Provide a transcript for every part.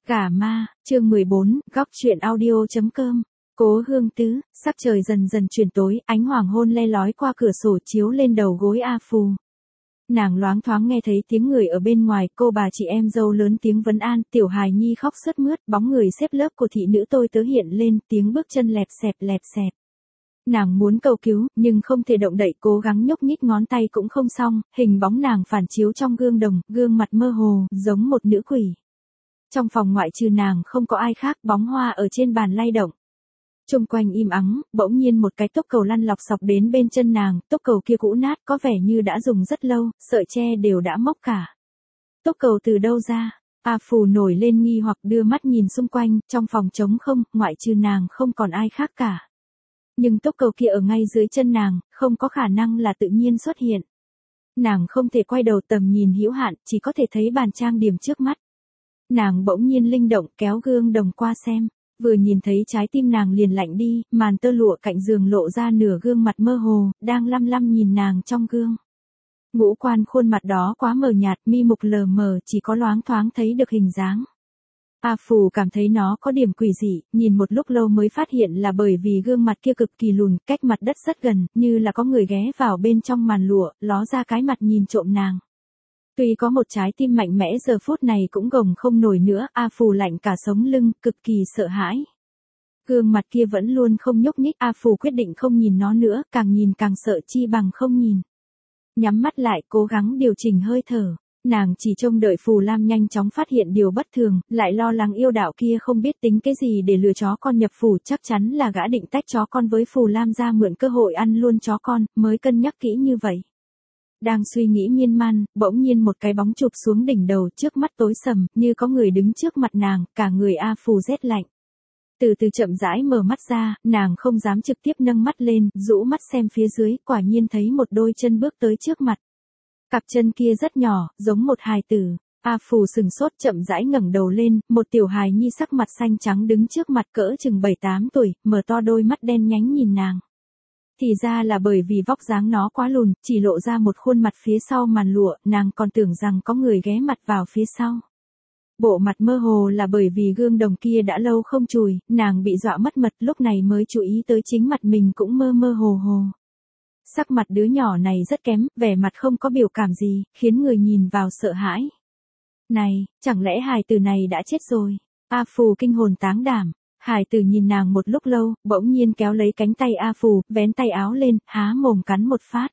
Gả ma, chương 14, góc truyện audio.com. Cố Hương Tứ, sắc trời dần dần chuyển tối, ánh hoàng hôn le lói qua cửa sổ chiếu lên đầu gối A Phù. Nàng loáng thoáng nghe thấy tiếng người ở bên ngoài, cô bà chị em dâu lớn tiếng vấn an, tiểu hài nhi khóc sướt mướt, bóng người xếp lớp của thị nữ tôi tớ hiện lên, tiếng bước chân lẹp xẹp lẹp xẹp. Nàng muốn cầu cứu, nhưng không thể động đậy, cố gắng nhúc nhích ngón tay cũng không xong, hình bóng nàng phản chiếu trong gương đồng, gương mặt mơ hồ, giống một nữ quỷ. Trong phòng ngoại trừ nàng không có ai khác, bóng hoa ở trên bàn lay động. Chung quanh im ắng, bỗng nhiên một cái tốc cầu lăn lọc sọc đến bên chân nàng, tốc cầu kia cũ nát có vẻ như đã dùng rất lâu, sợi tre đều đã mốc cả. Tốc cầu từ đâu ra? A Phù nổi lên nghi hoặc đưa mắt nhìn xung quanh, trong phòng trống không, ngoại trừ nàng không còn ai khác cả. Nhưng tốc cầu kia ở ngay dưới chân nàng, không có khả năng là tự nhiên xuất hiện. Nàng không thể quay đầu, tầm nhìn hữu hạn, chỉ có thể thấy bàn trang điểm trước mắt. Nàng bỗng nhiên linh động kéo gương đồng qua xem, vừa nhìn thấy trái tim nàng liền lạnh đi, màn tơ lụa cạnh giường lộ ra nửa gương mặt mơ hồ, đang lăm lăm nhìn nàng trong gương. Ngũ quan khuôn mặt đó quá mờ nhạt, mi mục lờ mờ, chỉ có loáng thoáng thấy được hình dáng. A Phù cảm thấy nó có điểm quỷ dị, nhìn một lúc lâu mới phát hiện là bởi vì gương mặt kia cực kỳ lùn, cách mặt đất rất gần, như là có người ghé vào bên trong màn lụa, ló ra cái mặt nhìn trộm nàng. Tuy có một trái tim mạnh mẽ giờ phút này cũng gồng không nổi nữa, A Phù lạnh cả sống lưng, cực kỳ sợ hãi. Gương mặt kia vẫn luôn không nhúc nhích, A Phù quyết định không nhìn nó nữa, càng nhìn càng sợ chi bằng không nhìn. Nhắm mắt lại, cố gắng điều chỉnh hơi thở. Nàng chỉ trông đợi Phù Lam nhanh chóng phát hiện điều bất thường, lại lo lắng yêu đạo kia không biết tính cái gì để lừa chó con nhập phủ, chắc chắn là gã định tách chó con với Phù Lam ra mượn cơ hội ăn luôn chó con, mới cân nhắc kỹ như vậy. Đang suy nghĩ miên man, bỗng nhiên một cái bóng chụp xuống đỉnh đầu, trước mắt tối sầm, như có người đứng trước mặt nàng, cả người A Phù rét lạnh. Từ từ chậm rãi mở mắt ra, nàng không dám trực tiếp nâng mắt lên, rũ mắt xem phía dưới, quả nhiên thấy một đôi chân bước tới trước mặt. Cặp chân kia rất nhỏ, giống một hài tử. A Phù sừng sốt chậm rãi ngẩng đầu lên, một tiểu hài nhi sắc mặt xanh trắng đứng trước mặt cỡ chừng 7-8 tuổi, mở to đôi mắt đen nhánh nhìn nàng. Thì ra là bởi vì vóc dáng nó quá lùn, chỉ lộ ra một khuôn mặt phía sau màn lụa, nàng còn tưởng rằng có người ghé mặt vào phía sau. Bộ mặt mơ hồ là bởi vì gương đồng kia đã lâu không chùi, nàng bị dọa mất mật, lúc này mới chú ý tới chính mặt mình cũng mơ mơ hồ hồ. Sắc mặt đứa nhỏ này rất kém, vẻ mặt không có biểu cảm gì, khiến người nhìn vào sợ hãi. Này, chẳng lẽ hài tử này đã chết rồi? A Phù kinh hồn táng đảm. Hài tử nhìn nàng một lúc lâu, bỗng nhiên kéo lấy cánh tay A Phù, vén tay áo lên, há mồm cắn một phát.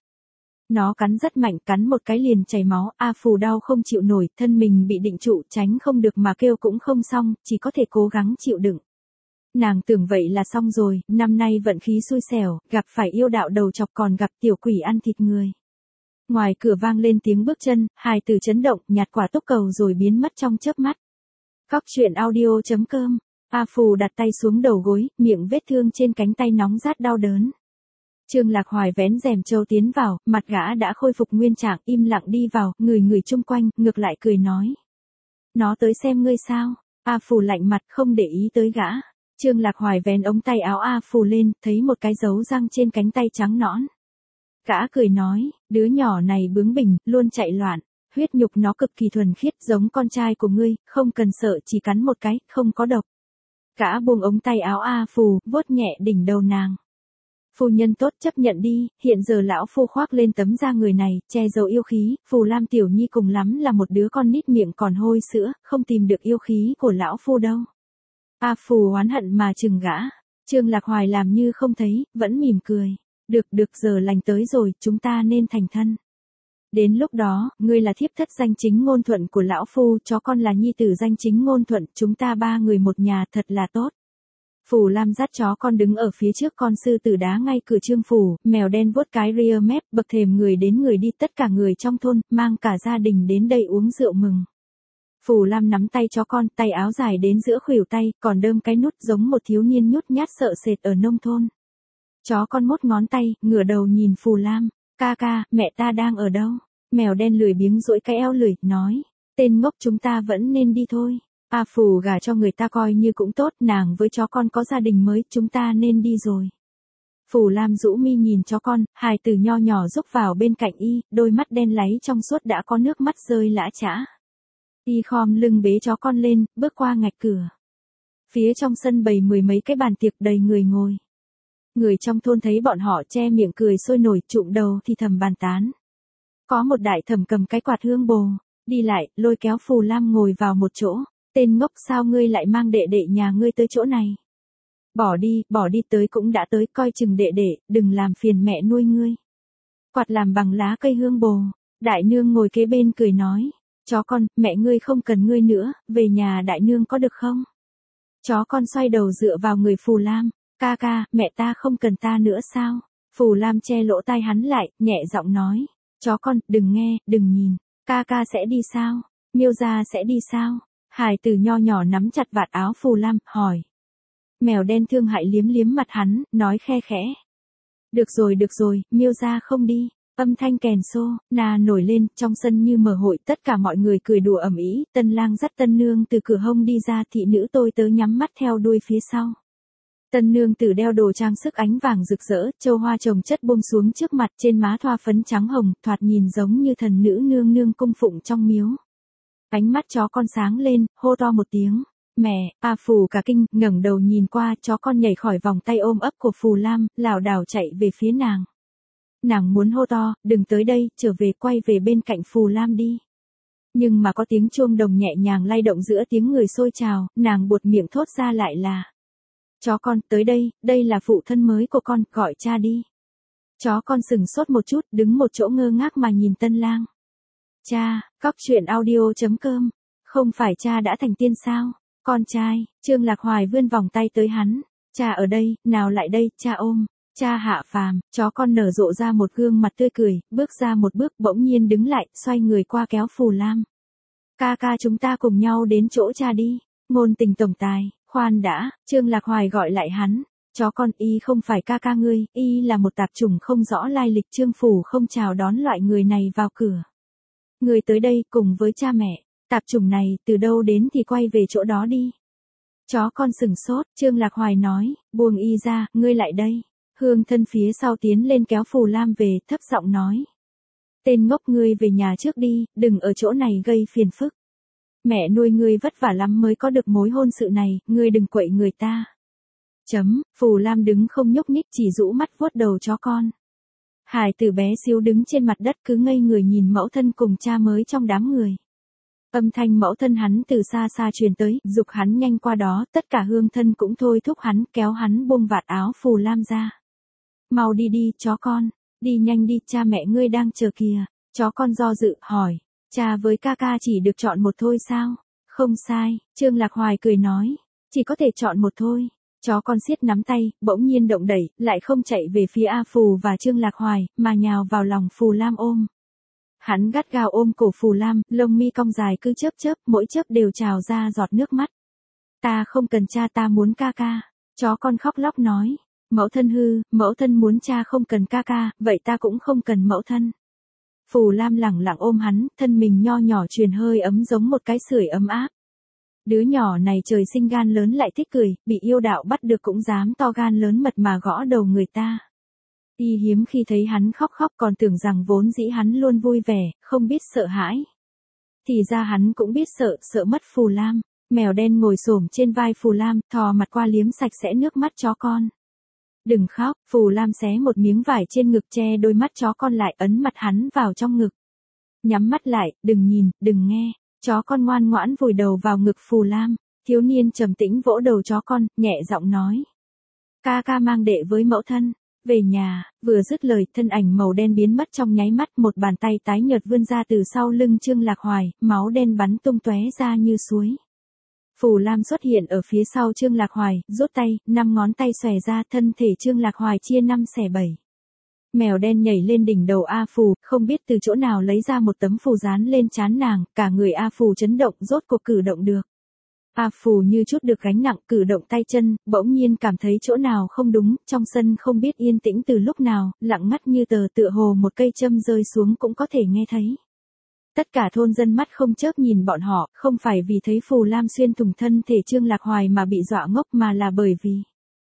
Nó cắn rất mạnh, cắn một cái liền chảy máu, A Phù đau không chịu nổi, thân mình bị định trụ, tránh không được mà kêu cũng không xong, chỉ có thể cố gắng chịu đựng. Nàng tưởng vậy là xong rồi, năm nay vận khí xui xẻo, gặp phải yêu đạo đầu chọc còn gặp tiểu quỷ ăn thịt người. Ngoài cửa vang lên tiếng bước chân, hài tử chấn động, nhặt quả tốc cầu rồi biến mất trong chớp mắt. Góc truyện audio.com. A Phù đặt tay xuống đầu gối, miệng vết thương trên cánh tay nóng rát đau đớn. Trương Lạc Hoài vén rèm trâu tiến vào, mặt gã đã khôi phục nguyên trạng, im lặng đi vào, người chung quanh, ngược lại cười nói. Nó tới xem ngươi sao? A Phù lạnh mặt không để ý tới gã. Trương Lạc Hoài vén ống tay áo A Phù lên, thấy một cái dấu răng trên cánh tay trắng nõn. Gã cười nói, đứa nhỏ này bướng bỉnh, luôn chạy loạn. Huyết nhục nó cực kỳ thuần khiết, giống con trai của ngươi, không cần sợ, chỉ cắn một cái, không có độc. Gã buông ống tay áo A Phù, vuốt nhẹ đỉnh đầu nàng. Phu nhân tốt, chấp nhận đi, hiện giờ lão phu khoác lên tấm da người này, che giấu yêu khí, Phù Lam tiểu nhi cùng lắm là một đứa con nít miệng còn hôi sữa, không tìm được yêu khí của lão phu đâu. A Phù oán hận mà chừng gã. Trương Lạc Hoài làm như không thấy, vẫn mỉm cười. Được giờ lành tới rồi, chúng ta nên thành thân. Đến lúc đó, ngươi là thiếp thất danh chính ngôn thuận của lão phu, chó con là nhi tử danh chính ngôn thuận, chúng ta ba người một nhà thật là tốt. Phù Lam dắt chó con đứng ở phía trước con sư tử đá ngay cửa trương phủ, mèo đen vuốt cái ria mép, bậc thềm người đến người đi, tất cả người trong thôn, mang cả gia đình đến đây uống rượu mừng. Phù Lam nắm tay chó con, tay áo dài đến giữa khuỷu tay, còn đơm cái nút giống một thiếu niên nhút nhát sợ sệt ở nông thôn. Chó con mốt ngón tay, ngửa đầu nhìn Phù Lam, ca, mẹ ta đang ở đâu? Mèo đen lười biếng duỗi cái eo lười, nói, tên ngốc chúng ta vẫn nên đi thôi. A Phù gả cho người ta coi như cũng tốt, nàng với chó con có gia đình mới, chúng ta nên đi rồi. Phù Lam rũ mi nhìn chó con, hài tử nho nhỏ rúc vào bên cạnh y, đôi mắt đen láy trong suốt đã có nước mắt rơi lã chã. Y khom lưng bế chó con lên, bước qua ngạch cửa. Phía trong sân bày mười mấy cái bàn tiệc đầy người ngồi. Người trong thôn thấy bọn họ che miệng cười sôi nổi, trụm đầu thì thầm bàn tán. Có một đại thẩm cầm cái quạt hương bồ, đi lại, lôi kéo Phù Lam ngồi vào một chỗ. Tên ngốc, sao ngươi lại mang đệ đệ nhà ngươi tới chỗ này? Bỏ đi, tới cũng đã tới, coi chừng đệ đệ, đừng làm phiền mẹ nuôi ngươi. Quạt làm bằng lá cây hương bồ, đại nương ngồi kế bên cười nói. Chó con, mẹ ngươi không cần ngươi nữa, về nhà đại nương có được không? Chó con xoay đầu dựa vào người Phù Lam. Ca ca, mẹ ta không cần ta nữa sao? Phù Lam che lỗ tai hắn lại, nhẹ giọng nói. Chó con, đừng nghe, đừng nhìn. Ca ca sẽ đi sao? Miêu gia sẽ đi sao? Hải tử nho nhỏ nắm chặt vạt áo Phù Lam, hỏi. Mèo đen thương hại liếm liếm mặt hắn, nói khe khẽ. Được rồi, Miêu gia không đi. Âm thanh kèn xô, nà nổi lên, trong sân như mở hội, tất cả mọi người cười đùa ầm ĩ, tân lang dắt tân nương từ cửa hông đi ra, thị nữ tôi tớ nhắm mắt theo đuôi phía sau. Tân nương tử đeo đồ trang sức ánh vàng rực rỡ, châu hoa chồng chất buông xuống trước mặt, trên má thoa phấn trắng hồng, thoạt nhìn giống như thần nữ nương nương cung phụng trong miếu. Ánh mắt chó con sáng lên, hô to một tiếng. Mẹ, Phù cả kinh, ngẩng đầu nhìn qua, chó con nhảy khỏi vòng tay ôm ấp của Phù Lam, lảo đảo chạy về phía nàng. Nàng muốn hô to, đừng tới đây, trở về, quay về bên cạnh Phù Lam đi. Nhưng mà có tiếng chuông đồng nhẹ nhàng lay động giữa tiếng người xôi trào, nàng buột miệng thốt ra lại là. Chó con, tới đây là phụ thân mới của con, gọi cha đi. Chó con sừng sốt một chút, đứng một chỗ ngơ ngác mà nhìn tân lang. Cha, cóc truyện audio.com, không phải cha đã thành tiên sao? Con trai, Trương Lạc Hoài vươn vòng tay tới hắn. Cha ở đây, nào lại đây, cha ôm. Cha hạ phàm, chó con nở rộ ra một gương mặt tươi cười, bước ra một bước bỗng nhiên đứng lại, xoay người qua kéo Phù Lam. Ca ca chúng ta cùng nhau đến chỗ cha đi. Ngôn tình tổng tài, khoan đã, Trương Lạc Hoài gọi lại hắn. Chó con, y không phải ca ca ngươi, y là một tạp chủng không rõ lai lịch, Trương phủ không chào đón loại người này vào cửa. Người tới đây cùng với cha mẹ, tạp chủng này từ đâu đến thì quay về chỗ đó đi. Chó con sừng sốt, Trương Lạc Hoài nói, buông y ra, ngươi lại đây. Hương thân phía sau tiến lên kéo Phù Lam về, thấp giọng nói. Tên ngốc, ngươi về nhà trước đi, đừng ở chỗ này gây phiền phức. Mẹ nuôi ngươi vất vả lắm mới có được mối hôn sự này, ngươi đừng quậy người ta. Phù Lam đứng không nhúc nhích, chỉ rũ mắt vuốt đầu chó con. Hải tử bé xíu đứng trên mặt đất cứ ngây người nhìn mẫu thân cùng cha mới trong đám người. Âm thanh mẫu thân hắn từ xa xa truyền tới, giục hắn nhanh qua đó, tất cả hương thân cũng thôi thúc hắn, kéo hắn buông vạt áo Phù Lam ra. Mau đi đi, chó con, đi nhanh đi, cha mẹ ngươi đang chờ kìa. Chó con do dự, hỏi, cha với ca ca chỉ được chọn một thôi sao? Không sai, Trương Lạc Hoài cười nói, chỉ có thể chọn một thôi. Chó con siết nắm tay, bỗng nhiên động đẩy, lại không chạy về phía A Phù và Trương Lạc Hoài, mà nhào vào lòng Phù Lam ôm. Hắn gắt gao ôm cổ Phù Lam, lông mi cong dài cứ chớp chớp, mỗi chớp đều trào ra giọt nước mắt. Ta không cần cha, ta muốn ca ca. Chó con khóc lóc nói. Mẫu thân hư, mẫu thân muốn cha không cần ca ca, vậy ta cũng không cần mẫu thân. Phù Lam lẳng lặng ôm hắn, thân mình nho nhỏ truyền hơi ấm giống một cái sưởi ấm áp. Đứa nhỏ này trời sinh gan lớn lại thích cười, bị yêu đạo bắt được cũng dám to gan lớn mật mà gõ đầu người ta. Y hiếm khi thấy hắn khóc còn tưởng rằng vốn dĩ hắn luôn vui vẻ, không biết sợ hãi. Thì ra hắn cũng biết sợ mất Phù Lam. Mèo đen ngồi xổm trên vai Phù Lam, thò mặt qua liếm sạch sẽ nước mắt chó con. Đừng khóc, Phù Lam xé một miếng vải trên ngực che đôi mắt chó con lại, ấn mặt hắn vào trong ngực. Nhắm mắt lại, đừng nhìn, đừng nghe. Chó con ngoan ngoãn vùi đầu vào ngực Phù Lam. Thiếu niên trầm tĩnh vỗ đầu chó con, nhẹ giọng nói. Ca ca mang đệ với mẫu thân. Về nhà, vừa dứt lời, thân ảnh màu đen biến mất trong nháy mắt, một bàn tay tái nhợt vươn ra từ sau lưng Trương Lạc Hoài, máu đen bắn tung tóe ra như suối. Phù Lam xuất hiện ở phía sau Trương Lạc Hoài, rút tay, 5 ngón tay xòe ra, thân thể Trương Lạc Hoài chia 5 xẻ 7. Mèo đen nhảy lên đỉnh đầu A Phù, không biết từ chỗ nào lấy ra một tấm phù dán lên trán nàng, cả người A Phù chấn động, rốt cuộc cử động được. A Phù như chút được gánh nặng, cử động tay chân, bỗng nhiên cảm thấy chỗ nào không đúng, trong sân không biết yên tĩnh từ lúc nào, lặng ngắt như tờ, tựa hồ một cây châm rơi xuống cũng có thể nghe thấy. Tất cả thôn dân mắt không chớp nhìn bọn họ, không phải vì thấy Phù Lam xuyên thủng thân thể Trương Lạc Hoài mà bị dọa ngốc, mà là bởi vì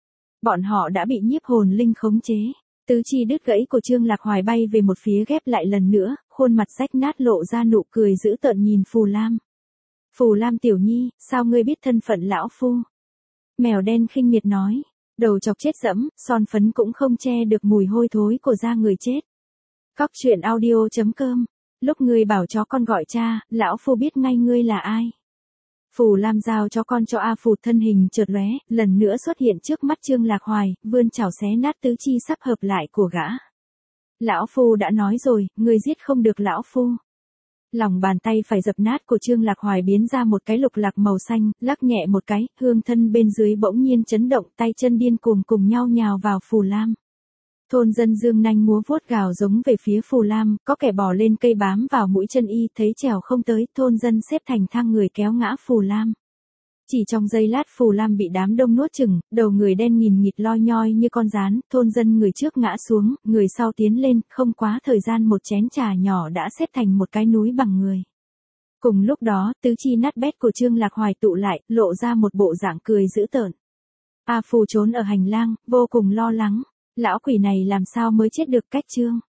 bọn họ đã bị nhiếp hồn linh khống chế. Tứ chi đứt gãy của Trương Lạc Hoài bay về một phía, ghép lại lần nữa, khuôn mặt rách nát lộ ra nụ cười dữ tợn nhìn Phù Lam. Phù Lam tiểu nhi, sao ngươi biết thân phận lão phu? Mèo đen khinh miệt nói. Đầu chọc chết dẫm, son phấn cũng không che được mùi hôi thối của da người chết. Cóc truyện audio.com. Lúc ngươi bảo chó con gọi cha, lão phu biết ngay ngươi là ai. Phù Lam giao chó con cho A Phù, thân hình chợt lóe, lần nữa xuất hiện trước mắt Trương Lạc Hoài, vươn chảo xé nát tứ chi sắp hợp lại của gã. Lão phu đã nói rồi, ngươi giết không được lão phu. Lòng bàn tay phải dập nát của Trương Lạc Hoài biến ra một cái lục lạc màu xanh, lắc nhẹ một cái, hương thân bên dưới bỗng nhiên chấn động, tay chân điên cuồng cùng nhau nhào vào Phù Lam. Thôn dân dương nanh múa vuốt gào giống về phía Phù Lam, có kẻ bò lên cây bám vào mũi chân y, thấy trèo không tới, thôn dân xếp thành thang người kéo ngã Phù Lam. Chỉ trong giây lát Phù Lam bị đám đông nuốt chửng, đầu người đen nghìn nghịt loi nhoi như con gián, thôn dân người trước ngã xuống, người sau tiến lên, không quá thời gian một chén trà nhỏ đã xếp thành một cái núi bằng người. Cùng lúc đó, tứ chi nát bét của Trương Lạc Hoài tụ lại, lộ ra một bộ dạng cười dữ tợn. A Phù trốn ở hành lang, vô cùng lo lắng. Lão quỷ này làm sao mới chết được cách Trương